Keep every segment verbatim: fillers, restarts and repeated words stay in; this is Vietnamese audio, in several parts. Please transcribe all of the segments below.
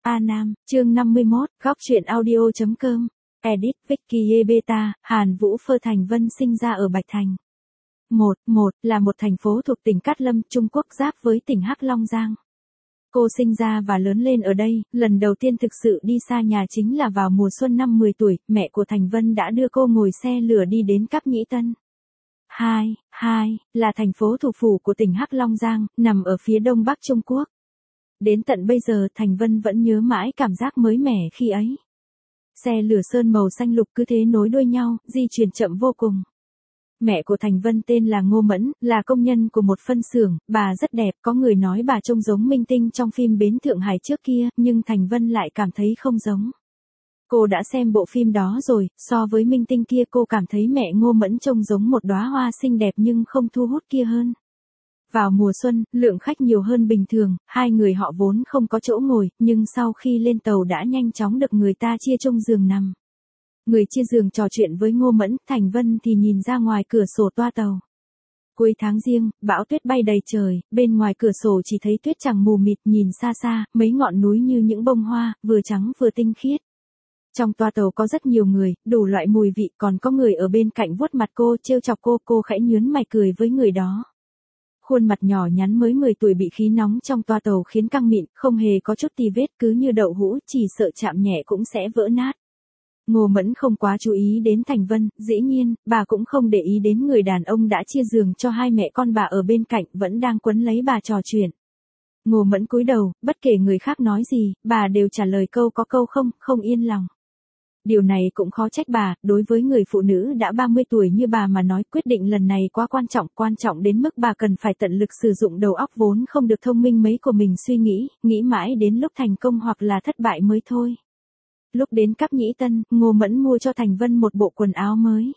A Nam, chương năm mươi mốt, góc truyện audio chấm com. Edit Vicky Beta, Hàn Vũ Phơ Thành Vân sinh ra ở Bạch Thành. một. một là một thành phố thuộc tỉnh Cát Lâm, Trung Quốc giáp với tỉnh Hắc Long Giang. Cô sinh ra và lớn lên ở đây, lần đầu tiên thực sự đi xa nhà chính là vào mùa xuân năm mười tuổi, mẹ của Thành Vân đã đưa cô ngồi xe lửa đi đến Cáp Nhĩ Tân. hai. hai là thành phố thủ phủ của tỉnh Hắc Long Giang, nằm ở phía đông bắc Trung Quốc. Đến tận bây giờ Thành Vân vẫn nhớ mãi cảm giác mới mẻ khi ấy. Xe lửa sơn màu xanh lục cứ thế nối đuôi nhau, di chuyển chậm vô cùng. Mẹ của Thành Vân tên là Ngô Mẫn, là công nhân của một phân xưởng, bà rất đẹp, có người nói bà trông giống minh tinh trong phim Bến Thượng Hải trước kia, nhưng Thành Vân lại cảm thấy không giống. Cô đã xem bộ phim đó rồi, so với minh tinh kia cô cảm thấy mẹ Ngô Mẫn trông giống một đóa hoa xinh đẹp nhưng không thu hút kia hơn. Vào mùa xuân, lượng khách nhiều hơn bình thường, hai người họ vốn không có chỗ ngồi, nhưng sau khi lên tàu đã nhanh chóng được người ta chia chung giường nằm. Người chia giường trò chuyện với Ngô Mẫn, Thành Vân thì nhìn ra ngoài cửa sổ toa tàu. Cuối tháng giêng, bão tuyết bay đầy trời, bên ngoài cửa sổ chỉ thấy tuyết trắng mù mịt, nhìn xa xa, mấy ngọn núi như những bông hoa, vừa trắng vừa tinh khiết. Trong toa tàu có rất nhiều người, đủ loại mùi vị, còn có người ở bên cạnh vuốt mặt cô, trêu chọc cô, cô khẽ nhướng mày cười với người đó. Khuôn mặt nhỏ nhắn mới mười tuổi bị khí nóng trong toa tàu khiến căng mịn, không hề có chút tì vết, cứ như đậu hũ, chỉ sợ chạm nhẹ cũng sẽ vỡ nát. Ngô Mẫn không quá chú ý đến Thành Vân, dĩ nhiên, bà cũng không để ý đến người đàn ông đã chia giường cho hai mẹ con bà ở bên cạnh, vẫn đang quấn lấy bà trò chuyện. Ngô Mẫn cúi đầu, bất kể người khác nói gì, bà đều trả lời câu có câu không, không yên lòng. Điều này cũng khó trách bà, đối với người phụ nữ đã ba mươi tuổi như bà mà nói quyết định lần này quá quan trọng, quan trọng đến mức bà cần phải tận lực sử dụng đầu óc vốn không được thông minh mấy của mình suy nghĩ, nghĩ mãi đến lúc thành công hoặc là thất bại mới thôi. Lúc đến Cáp Nhĩ Tân, Ngô Mẫn mua cho Thành Vân một bộ quần áo mới.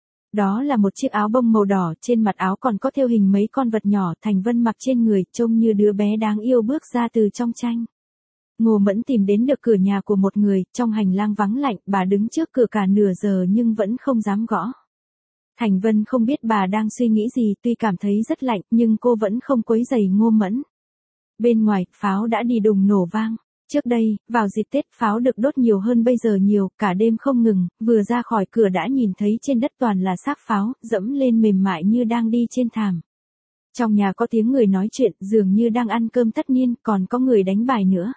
Đó là một chiếc áo bông màu đỏ, trên mặt áo còn có thêu hình mấy con vật nhỏ, Thành Vân mặc trên người, trông như đứa bé đáng yêu bước ra từ trong tranh. Ngô Mẫn tìm đến được cửa nhà của một người, trong hành lang vắng lạnh, bà đứng trước cửa cả nửa giờ nhưng vẫn không dám gõ. Thành Vân không biết bà đang suy nghĩ gì, tuy cảm thấy rất lạnh, nhưng cô vẫn không quấy rầy Ngô Mẫn. Bên ngoài, pháo đã đi đùng nổ vang. Trước đây, vào dịp Tết pháo được đốt nhiều hơn bây giờ nhiều, cả đêm không ngừng, vừa ra khỏi cửa đã nhìn thấy trên đất toàn là xác pháo, dẫm lên mềm mại như đang đi trên thảm. Trong nhà có tiếng người nói chuyện, dường như đang ăn cơm tất niên, còn có người đánh bài nữa.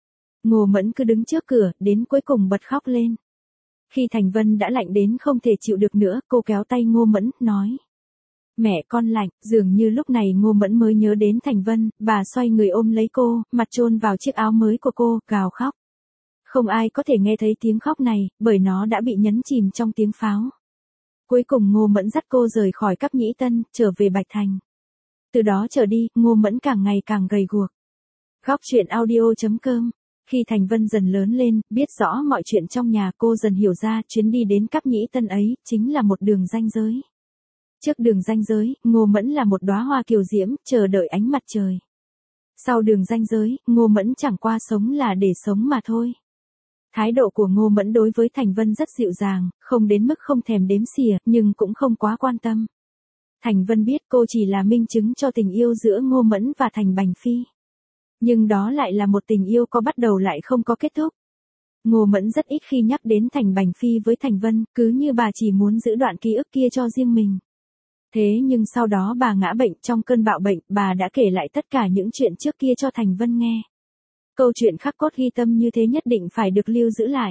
Ngô Mẫn cứ đứng trước cửa, đến cuối cùng bật khóc lên. Khi Thành Vân đã lạnh đến không thể chịu được nữa, cô kéo tay Ngô Mẫn, nói. Mẹ con lạnh, dường như lúc này Ngô Mẫn mới nhớ đến Thành Vân, bà xoay người ôm lấy cô, mặt chôn vào chiếc áo mới của cô, gào khóc. Không ai có thể nghe thấy tiếng khóc này, bởi nó đã bị nhấn chìm trong tiếng pháo. Cuối cùng Ngô Mẫn dắt cô rời khỏi Cáp Nhĩ Tân, trở về Bạch Thành. Từ đó trở đi, Ngô Mẫn càng ngày càng gầy guộc. Góc truyện audio chấm com. Khi Thành Vân dần lớn lên, biết rõ mọi chuyện trong nhà, cô dần hiểu ra chuyến đi đến Cáp Nhĩ Tân ấy, chính là một đường ranh giới. Trước đường ranh giới, Ngô Mẫn là một đóa hoa kiều diễm, chờ đợi ánh mặt trời. Sau đường ranh giới, Ngô Mẫn chẳng qua sống là để sống mà thôi. Thái độ của Ngô Mẫn đối với Thành Vân rất dịu dàng, không đến mức không thèm đếm xỉa, nhưng cũng không quá quan tâm. Thành Vân biết cô chỉ là minh chứng cho tình yêu giữa Ngô Mẫn và Thành Bành Phi. Nhưng đó lại là một tình yêu có bắt đầu lại không có kết thúc. Ngô Mẫn rất ít khi nhắc đến Thành Bành Phi với Thành Vân, cứ như bà chỉ muốn giữ đoạn ký ức kia cho riêng mình. Thế nhưng sau đó bà ngã bệnh, trong cơn bạo bệnh, bà đã kể lại tất cả những chuyện trước kia cho Thành Vân nghe. Câu chuyện khắc cốt ghi tâm như thế nhất định phải được lưu giữ lại.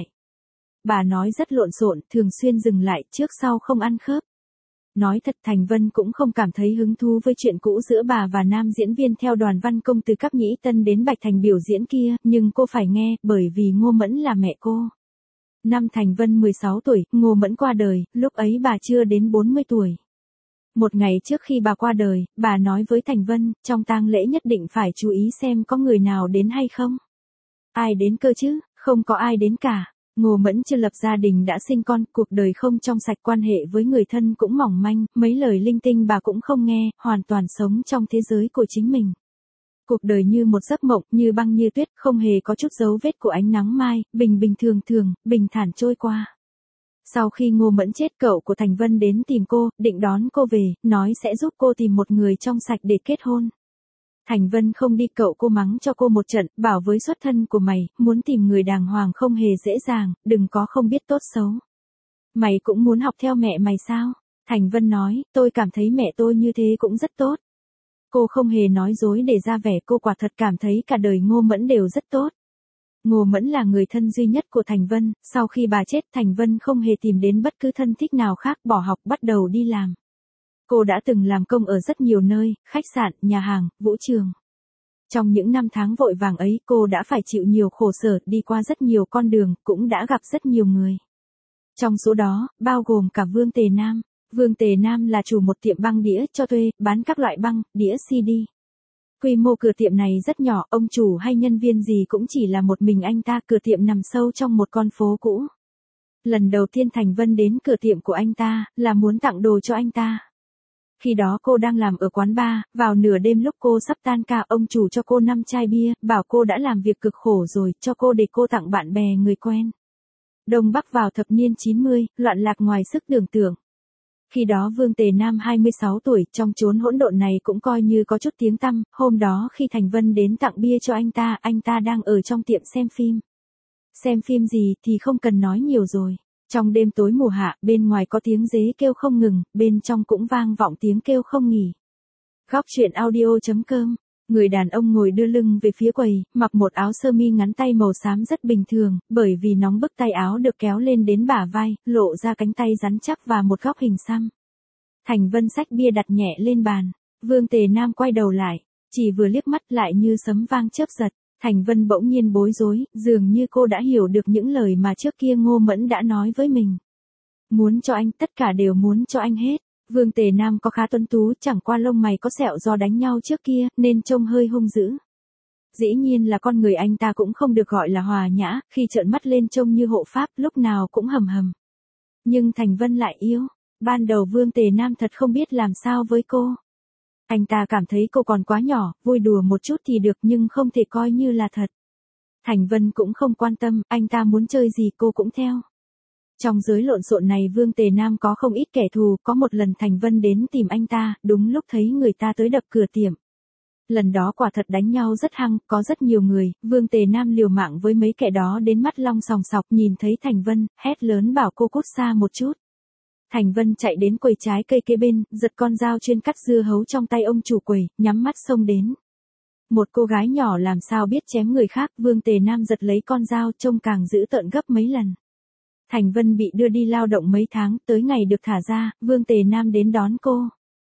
Bà nói rất lộn xộn, thường xuyên dừng lại, trước sau không ăn khớp. Nói thật Thành Vân cũng không cảm thấy hứng thú với chuyện cũ giữa bà và nam diễn viên theo đoàn văn công từ Cáp Nhĩ Tân đến Bạch Thành biểu diễn kia, nhưng cô phải nghe, bởi vì Ngô Mẫn là mẹ cô. Năm Thành Vân mười sáu tuổi, Ngô Mẫn qua đời, lúc ấy bà chưa đến bốn mươi tuổi. Một ngày trước khi bà qua đời, bà nói với Thành Vân, trong tang lễ nhất định phải chú ý xem có người nào đến hay không. Ai đến cơ chứ, không có ai đến cả. Ngô Mẫn chưa lập gia đình đã sinh con, cuộc đời không trong sạch, quan hệ với người thân cũng mỏng manh, mấy lời linh tinh bà cũng không nghe, hoàn toàn sống trong thế giới của chính mình. Cuộc đời như một giấc mộng, như băng như tuyết, không hề có chút dấu vết của ánh nắng mai, bình bình thường thường, bình thản trôi qua. Sau khi Ngô Mẫn chết, cậu của Thành Vân đến tìm cô, định đón cô về, nói sẽ giúp cô tìm một người trong sạch để kết hôn. Thành Vân không đi, cậu cô mắng cho cô một trận, bảo với xuất thân của mày, muốn tìm người đàng hoàng không hề dễ dàng, đừng có không biết tốt xấu. Mày cũng muốn học theo mẹ mày sao? Thành Vân nói, tôi cảm thấy mẹ tôi như thế cũng rất tốt. Cô không hề nói dối để ra vẻ, cô quả thật cảm thấy cả đời Ngô Mẫn đều rất tốt. Ngô Mẫn là người thân duy nhất của Thành Vân, sau khi bà chết Thành Vân không hề tìm đến bất cứ thân thích nào khác, bỏ học bắt đầu đi làm. Cô đã từng làm công ở rất nhiều nơi, khách sạn, nhà hàng, vũ trường. Trong những năm tháng vội vàng ấy cô đã phải chịu nhiều khổ sở, đi qua rất nhiều con đường, cũng đã gặp rất nhiều người. Trong số đó, bao gồm cả Vương Tề Nam. Vương Tề Nam là chủ một tiệm băng đĩa cho thuê, bán các loại băng, đĩa xê đê. Quy mô cửa tiệm này rất nhỏ, ông chủ hay nhân viên gì cũng chỉ là một mình anh ta, cửa tiệm nằm sâu trong một con phố cũ. Lần đầu tiên Thành Vân đến cửa tiệm của anh ta, là muốn tặng đồ cho anh ta. Khi đó cô đang làm ở quán bar, vào nửa đêm lúc cô sắp tan ca, ông chủ cho cô năm chai bia, bảo cô đã làm việc cực khổ rồi, cho cô để cô tặng bạn bè người quen. Đông Bắc vào thập niên chín mươi, loạn lạc ngoài sức tưởng tượng. Khi đó Vương Tề Nam hai mươi sáu tuổi, trong chốn hỗn độn này cũng coi như có chút tiếng tăm, hôm đó khi Thành Vân đến tặng bia cho anh ta, anh ta đang ở trong tiệm xem phim. Xem phim gì thì không cần nói nhiều rồi. Trong đêm tối mùa hạ, bên ngoài có tiếng dế kêu không ngừng, bên trong cũng vang vọng tiếng kêu không nghỉ. Góc truyện audio chấm com. Người đàn ông ngồi đưa lưng về phía quầy, mặc một áo sơ mi ngắn tay màu xám rất bình thường, bởi vì nóng bức tay áo được kéo lên đến bả vai, lộ ra cánh tay rắn chắc và một góc hình xăm. Thành Vân xách bia đặt nhẹ lên bàn. Vương Tề Nam quay đầu lại, chỉ vừa liếc mắt lại như sấm vang chớp giật. Thành Vân bỗng nhiên bối rối, dường như cô đã hiểu được những lời mà trước kia Ngô Mẫn đã nói với mình. Muốn cho anh, tất cả đều muốn cho anh hết. Vương Tề Nam có khá tuấn tú, chẳng qua lông mày có sẹo do đánh nhau trước kia, nên trông hơi hung dữ. Dĩ nhiên là con người anh ta cũng không được gọi là hòa nhã, khi trợn mắt lên trông như hộ pháp, lúc nào cũng hầm hầm. Nhưng Thành Vân lại yêu. Ban đầu Vương Tề Nam thật không biết làm sao với cô. Anh ta cảm thấy cô còn quá nhỏ, vui đùa một chút thì được nhưng không thể coi như là thật. Thành Vân cũng không quan tâm, anh ta muốn chơi gì cô cũng theo. Trong giới lộn xộn này Vương Tề Nam có không ít kẻ thù, có một lần Thành Vân đến tìm anh ta, đúng lúc thấy người ta tới đập cửa tiệm. Lần đó quả thật đánh nhau rất hăng, có rất nhiều người, Vương Tề Nam liều mạng với mấy kẻ đó đến mắt long sòng sọc, nhìn thấy Thành Vân, hét lớn bảo cô cút xa một chút. Thành Vân chạy đến quầy trái cây kế bên, giật con dao chuyên cắt dưa hấu trong tay ông chủ quầy, nhắm mắt xông đến. Một cô gái nhỏ làm sao biết chém người khác, Vương Tề Nam giật lấy con dao, trông càng dữ tợn gấp mấy lần. Thành Vân bị đưa đi lao động mấy tháng, tới ngày được thả ra, Vương Tề Nam đến đón cô.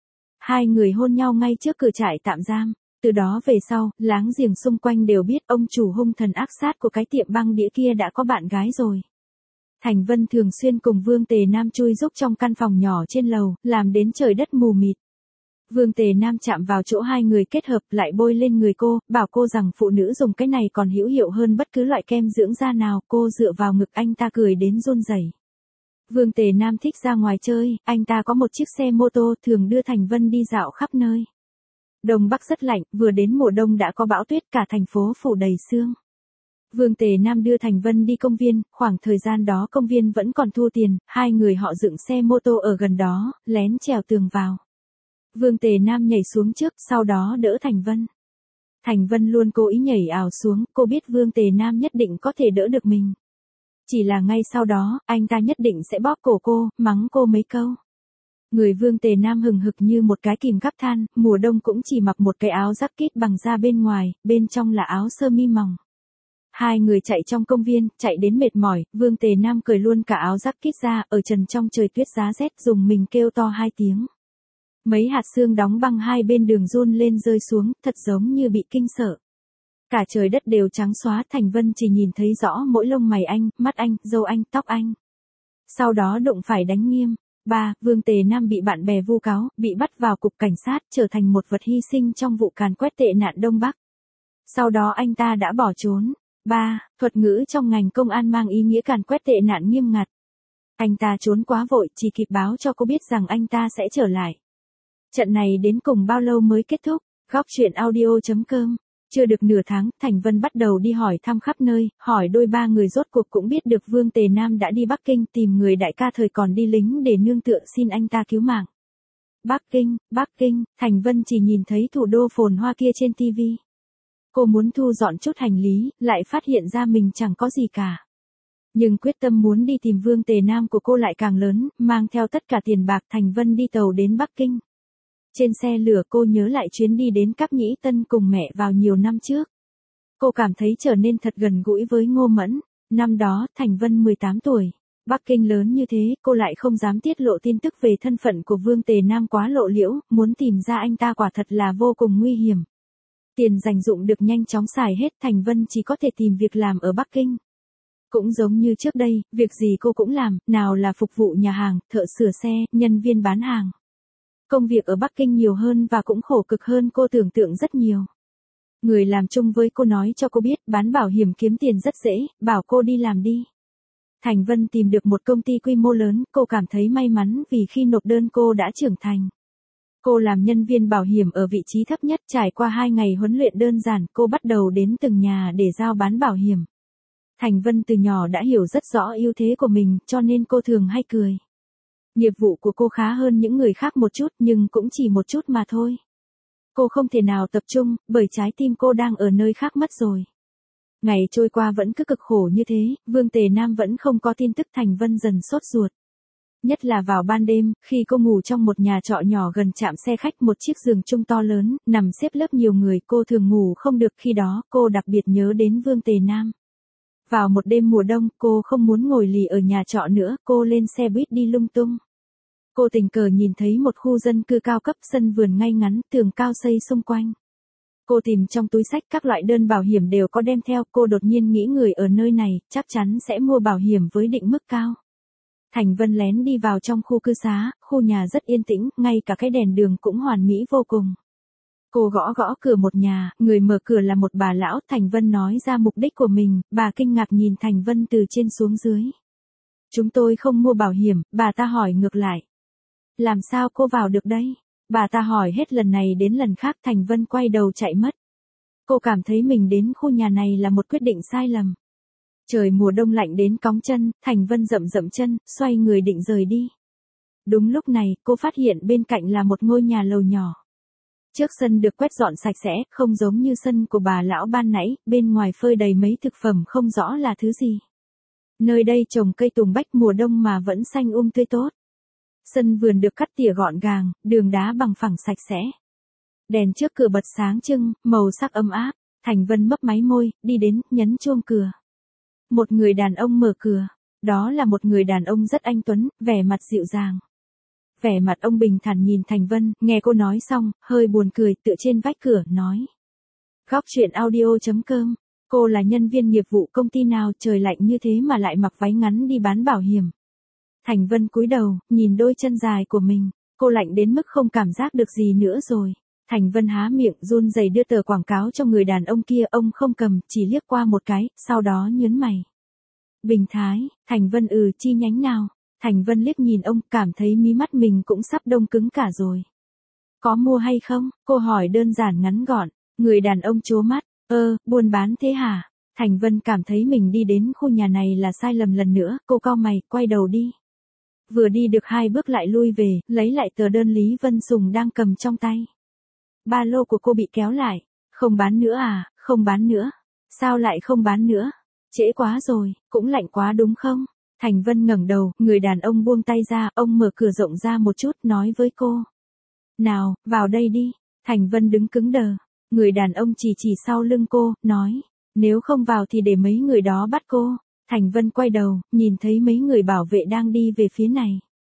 Hai người hôn nhau ngay trước cửa trại tạm giam. Từ đó về sau, láng giềng xung quanh đều biết ông chủ hung thần ác sát của cái tiệm băng đĩa kia đã có bạn gái rồi. Thành Vân thường xuyên cùng Vương Tề Nam chui rúc trong căn phòng nhỏ trên lầu, làm đến trời đất mù mịt. Vương Tề Nam chạm vào chỗ hai người kết hợp lại bôi lên người cô, bảo cô rằng phụ nữ dùng cái này còn hữu hiệu hơn bất cứ loại kem dưỡng da nào, cô dựa vào ngực anh ta cười đến run rẩy. Vương Tề Nam thích ra ngoài chơi, anh ta có một chiếc xe mô tô thường đưa Thành Vân đi dạo khắp nơi. Đông Bắc rất lạnh, vừa đến mùa đông đã có bão tuyết, cả thành phố phủ đầy sương. Vương Tề Nam đưa Thành Vân đi công viên, khoảng thời gian đó công viên vẫn còn thu tiền, hai người họ dựng xe mô tô ở gần đó, lén trèo tường vào. Vương Tề Nam nhảy xuống trước, sau đó đỡ Thành Vân. Thành Vân luôn cố ý nhảy ảo xuống, cô biết Vương Tề Nam nhất định có thể đỡ được mình. Chỉ là ngay sau đó, anh ta nhất định sẽ bóp cổ cô, mắng cô mấy câu. Người Vương Tề Nam hừng hực như một cái kìm gắp than, mùa đông cũng chỉ mặc một cái áo jacket bằng da bên ngoài, bên trong là áo sơ mi mỏng. Hai người chạy trong công viên, chạy đến mệt mỏi, Vương Tề Nam cởi luôn cả áo jacket ra, ở trần trong trời tuyết giá rét dùng mình kêu to hai tiếng. Mấy hạt sương đóng băng hai bên đường run lên rơi xuống, thật giống như bị kinh sợ. Cả trời đất đều trắng xóa, Thành Vân chỉ nhìn thấy rõ mỗi lông mày anh, mắt anh, râu anh, tóc anh. Sau đó đụng phải đánh nghiêm. ba. Vương Tề Nam bị bạn bè vu cáo, bị bắt vào cục cảnh sát, trở thành một vật hy sinh trong vụ càn quét tệ nạn Đông Bắc. Sau đó anh ta đã bỏ trốn. ba. Thuật ngữ trong ngành công an mang ý nghĩa càn quét tệ nạn nghiêm ngặt. Anh ta trốn quá vội, chỉ kịp báo cho cô biết rằng anh ta sẽ trở lại. Trận này đến cùng bao lâu mới kết thúc? Góc truyện audio chấm com. Chưa được nửa tháng, Thành Vân bắt đầu đi hỏi thăm khắp nơi, hỏi đôi ba người rốt cuộc cũng biết được Vương Tề Nam đã đi Bắc Kinh tìm người đại ca thời còn đi lính để nương tựa xin anh ta cứu mạng. Bắc Kinh, Bắc Kinh, Thành Vân chỉ nhìn thấy thủ đô phồn hoa kia trên ti vi. Cô muốn thu dọn chút hành lý, lại phát hiện ra mình chẳng có gì cả. Nhưng quyết tâm muốn đi tìm Vương Tề Nam của cô lại càng lớn, mang theo tất cả tiền bạc. Thành Vân đi tàu đến Bắc Kinh. Trên xe lửa cô nhớ lại chuyến đi đến Cáp Nhĩ Tân cùng mẹ vào nhiều năm trước. Cô cảm thấy trở nên thật gần gũi với Ngô Mẫn. Năm đó, Thành Vân mười tám tuổi. Bắc Kinh lớn như thế, cô lại không dám tiết lộ tin tức về thân phận của Vương Tề Nam quá lộ liễu, muốn tìm ra anh ta quả thật là vô cùng nguy hiểm. Tiền dành dụm được nhanh chóng xài hết, Thành Vân chỉ có thể tìm việc làm ở Bắc Kinh. Cũng giống như trước đây, việc gì cô cũng làm, nào là phục vụ nhà hàng, thợ sửa xe, nhân viên bán hàng. Công việc ở Bắc Kinh nhiều hơn và cũng khổ cực hơn cô tưởng tượng rất nhiều. Người làm chung với cô nói cho cô biết bán bảo hiểm kiếm tiền rất dễ, bảo cô đi làm đi. Thành Vân tìm được một công ty quy mô lớn, cô cảm thấy may mắn vì khi nộp đơn cô đã trưởng thành. Cô làm nhân viên bảo hiểm ở vị trí thấp nhất, trải qua hai ngày huấn luyện đơn giản, cô bắt đầu đến từng nhà để giao bán bảo hiểm. Thành Vân từ nhỏ đã hiểu rất rõ ưu thế của mình, cho nên cô thường hay cười. Nghiệp vụ của cô khá hơn những người khác một chút, nhưng cũng chỉ một chút mà thôi. Cô không thể nào tập trung, bởi trái tim cô đang ở nơi khác mất rồi. Ngày trôi qua vẫn cứ cực khổ như thế, Vương Tề Nam vẫn không có tin tức. Thành Vân dần sốt ruột. Nhất là vào ban đêm, khi cô ngủ trong một nhà trọ nhỏ gần trạm xe khách, một chiếc giường chung to lớn, nằm xếp lớp nhiều người, cô thường ngủ không được. Khi đó, cô đặc biệt nhớ đến Vương Tề Nam. Vào một đêm mùa đông, cô không muốn ngồi lì ở nhà trọ nữa, cô lên xe buýt đi lung tung. Cô tình cờ nhìn thấy một khu dân cư cao cấp, sân vườn ngay ngắn, tường cao xây xung quanh. Cô tìm trong túi xách, các loại đơn bảo hiểm đều có đem theo, cô đột nhiên nghĩ người ở nơi này, chắc chắn sẽ mua bảo hiểm với định mức cao. Thành Vân lén đi vào trong khu cư xá, khu nhà rất yên tĩnh, ngay cả cái đèn đường cũng hoàn mỹ vô cùng. Cô gõ gõ cửa một nhà, người mở cửa là một bà lão. Thành Vân nói ra mục đích của mình, bà kinh ngạc nhìn Thành Vân từ trên xuống dưới. Chúng tôi không mua bảo hiểm, bà ta hỏi ngược lại. Làm sao cô vào được đây? Bà ta hỏi hết lần này đến lần khác. Thành Vân quay đầu chạy mất. Cô cảm thấy mình đến khu nhà này là một quyết định sai lầm. Trời mùa đông lạnh đến cóng chân, Thành Vân dậm dậm chân, xoay người định rời đi. Đúng lúc này, cô phát hiện bên cạnh là một ngôi nhà lầu nhỏ. Trước sân được quét dọn sạch sẽ, không giống như sân của bà lão ban nãy, bên ngoài phơi đầy mấy thực phẩm không rõ là thứ gì. Nơi đây trồng cây tùng bách mùa đông mà vẫn xanh um tươi tốt. Sân vườn được cắt tỉa gọn gàng, đường đá bằng phẳng sạch sẽ. Đèn trước cửa bật sáng trưng, màu sắc ấm áp. Thành Vân mấp máy môi, đi đến, nhấn chuông cửa. Một người đàn ông mở cửa. Đó là một người đàn ông rất anh tuấn, vẻ mặt dịu dàng. Vẻ mặt ông bình thản nhìn Thành Vân, nghe cô nói xong, hơi buồn cười, tựa trên vách cửa, nói. Góc truyện audio chấm com, cô là nhân viên nghiệp vụ công ty nào, trời lạnh như thế mà lại mặc váy ngắn đi bán bảo hiểm. Thành Vân cúi đầu, nhìn đôi chân dài của mình, cô lạnh đến mức không cảm giác được gì nữa rồi. Thành Vân há miệng, run rẩy đưa tờ quảng cáo cho người đàn ông kia, ông không cầm, chỉ liếc qua một cái, sau đó nhớn mày. Bình Thái, Thành Vân ừ, chi nhánh nào? Thành Vân liếc nhìn ông, cảm thấy mí mắt mình cũng sắp đông cứng cả rồi. Có mua hay không? Cô hỏi đơn giản ngắn gọn. Người đàn ông trố mắt, ơ, buôn bán thế hả? Thành Vân cảm thấy mình đi đến khu nhà này là sai lầm lần nữa, cô cau mày, quay đầu đi. Vừa đi được hai bước lại lui về, lấy lại tờ đơn Lý Vân Sùng đang cầm trong tay. Ba lô của cô bị kéo lại. Không bán nữa à, không bán nữa. Sao lại không bán nữa? Trễ quá rồi, cũng lạnh quá đúng không? Thành Vân ngẩng đầu, người đàn ông buông tay ra, ông mở cửa rộng ra một chút, nói với cô. Nào, vào đây đi. Thành Vân đứng cứng đờ. Người đàn ông chỉ chỉ sau lưng cô, nói. Nếu không vào thì để mấy người đó bắt cô. Thành Vân quay đầu, nhìn thấy mấy người bảo vệ đang đi về phía này.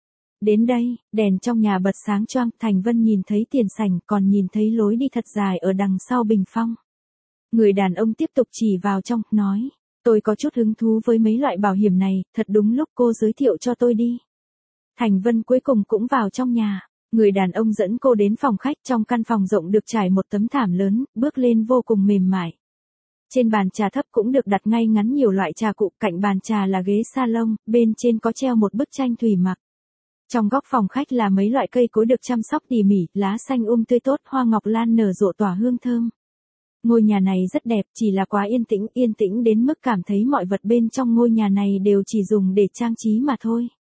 Đến đây, đèn trong nhà bật sáng choang, Thành Vân nhìn thấy tiền sảnh, còn nhìn thấy lối đi thật dài ở đằng sau bình phong. Người đàn ông tiếp tục chỉ vào trong, nói. Tôi có chút hứng thú với mấy loại bảo hiểm này, thật đúng lúc cô giới thiệu cho tôi đi. Thành Vân cuối cùng cũng vào trong nhà. Người đàn ông dẫn cô đến phòng khách, trong căn phòng rộng được trải một tấm thảm lớn, bước lên vô cùng mềm mại. Trên bàn trà thấp cũng được đặt ngay ngắn nhiều loại trà cụ, cạnh bàn trà là ghế salon, bên trên có treo một bức tranh thủy mặc. Trong góc phòng khách là mấy loại cây cối được chăm sóc tỉ mỉ, lá xanh um tươi tốt, hoa ngọc lan nở rộ tỏa hương thơm. Ngôi nhà này rất đẹp, chỉ là quá yên tĩnh, yên tĩnh đến mức cảm thấy mọi vật bên trong ngôi nhà này đều chỉ dùng để trang trí mà thôi.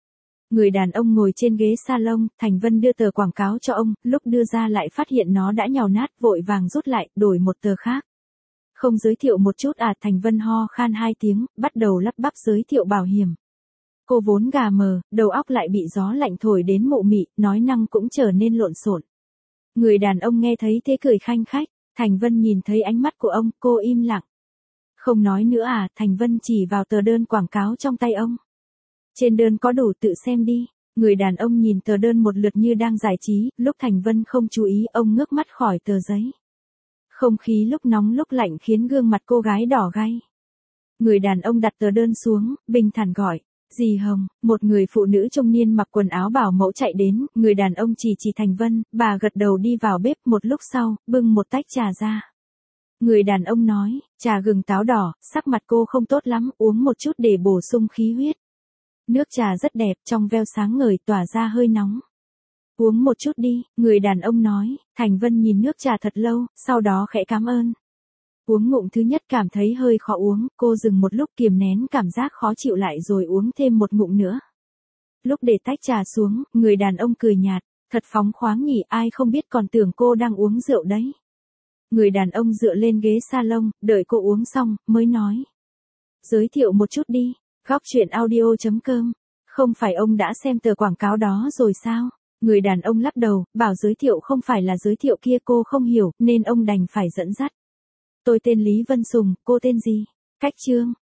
Người đàn ông ngồi trên ghế salon, Thành Vân đưa tờ quảng cáo cho ông, lúc đưa ra lại phát hiện nó đã nhàu nát, vội vàng rút lại, đổi một tờ khác. Không giới thiệu một chút à? Thành Vân ho khan hai tiếng, bắt đầu lắp bắp giới thiệu bảo hiểm. Cô vốn gà mờ, đầu óc lại bị gió lạnh thổi đến mụ mị, nói năng cũng trở nên lộn xộn. Người đàn ông nghe thấy thế cười khanh khách, Thành Vân nhìn thấy ánh mắt của ông, cô im lặng. Không nói nữa à? Thành Vân chỉ vào tờ đơn quảng cáo trong tay ông. Trên đơn có đủ, tự xem đi. Người đàn ông nhìn tờ đơn một lượt như đang giải trí, lúc Thành Vân không chú ý, ông ngước mắt khỏi tờ giấy. Không khí lúc nóng lúc lạnh khiến gương mặt cô gái đỏ gay. Người đàn ông đặt tờ đơn xuống, bình thản gọi. Dì Hồng, một người phụ nữ trung niên mặc quần áo bảo mẫu chạy đến, người đàn ông chỉ chỉ Thành Vân, bà gật đầu đi vào bếp, một lúc sau, bưng một tách trà ra. Người đàn ông nói, trà gừng táo đỏ, sắc mặt cô không tốt lắm, uống một chút để bổ sung khí huyết. Nước trà rất đẹp, trong veo sáng ngời, tỏa ra hơi nóng. Uống một chút đi, người đàn ông nói. Thành Vân nhìn nước trà thật lâu, sau đó khẽ cảm ơn. Uống ngụm thứ nhất cảm thấy hơi khó uống, cô dừng một lúc kiềm nén cảm giác khó chịu lại rồi uống thêm một ngụm nữa. Lúc để tách trà xuống, người đàn ông cười nhạt, thật phóng khoáng nhỉ, ai không biết còn tưởng cô đang uống rượu đấy. Người đàn ông dựa lên ghế salon, đợi cô uống xong, mới nói. Giới thiệu một chút đi, góc chuyện audio chấm com. Không phải ông đã xem tờ quảng cáo đó rồi sao? Người đàn ông lắc đầu, bảo giới thiệu không phải là giới thiệu kia, cô không hiểu, nên ông đành phải dẫn dắt. Tôi tên Lý Vân Sùng, cô tên gì? Cách Trương.